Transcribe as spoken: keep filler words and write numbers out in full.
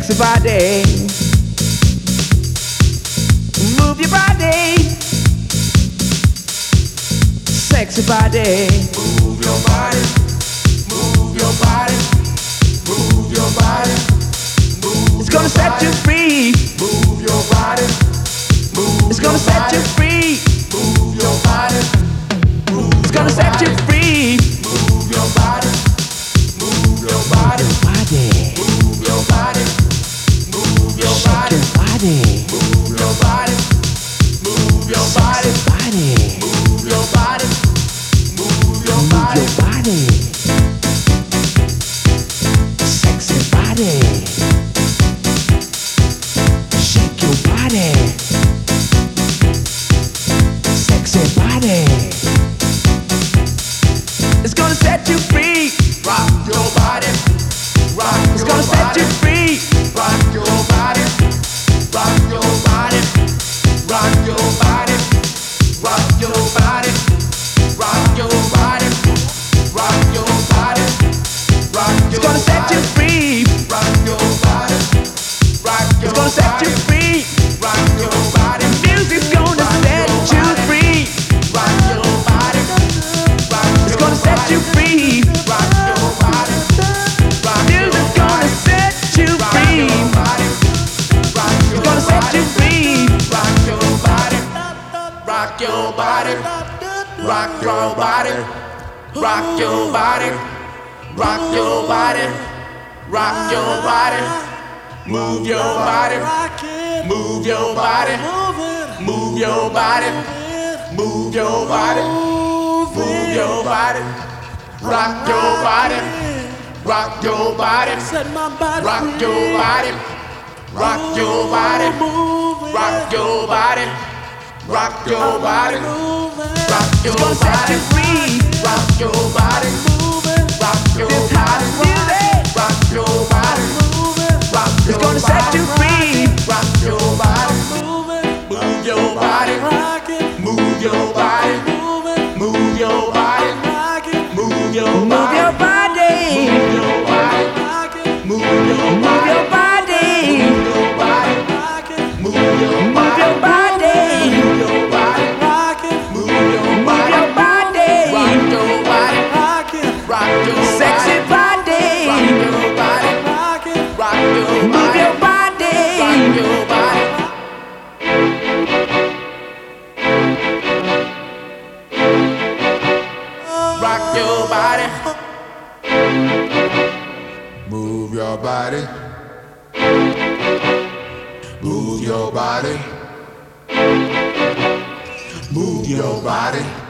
sexy body. Move your body, sexy body. Move your body, move your body, move your body. Move it's gonna set body. you free. Move your body, move it's gonna your set body. you free. Move your body, move it's gonna your set body. you free. Move your body, move your body, Body, move your body, move your shake body, your body, move your body, move your body, sexy body, move your body, move your move body. your body, sexy body, shake your body, sexy body. It's gonna set you free. Rock your body, rock It's your gonna set body, you free. rock your body, rock your body, rock your body, rock your body, rock your body, rock your body, rock It's your gonna set you body, free. rock your body, rock your It's gonna set you body, free. rock your body, Music's gonna set you free. rock your body, rock It's your gonna set you free. rock your body, rock your Music's gonna set you free. body, rock It's your gonna set you free. rock your body, rock your body, rock your body, rock your body, rock your body, rock your body, move your body, move your body, move your body, move your body, move your body, rock your body, rock your body, rock your body, rock your body, rock your body, rock your body, rock It's your gonna set you body, free. rock your body, rock your This body, house music. rock your body, rock It's your gonna set you body, free. rock your body, move your body, move your body, move your body, move your Move body, your body. move your body, move your Move body, your body. move your body, move your Move body, your body. move your body, move your Move body, your body. rock your body, rock your Sexy body, rock body. your body, rock your Move body, your rock body. your body. Rock your body. Move your body. Move your body. Move your body.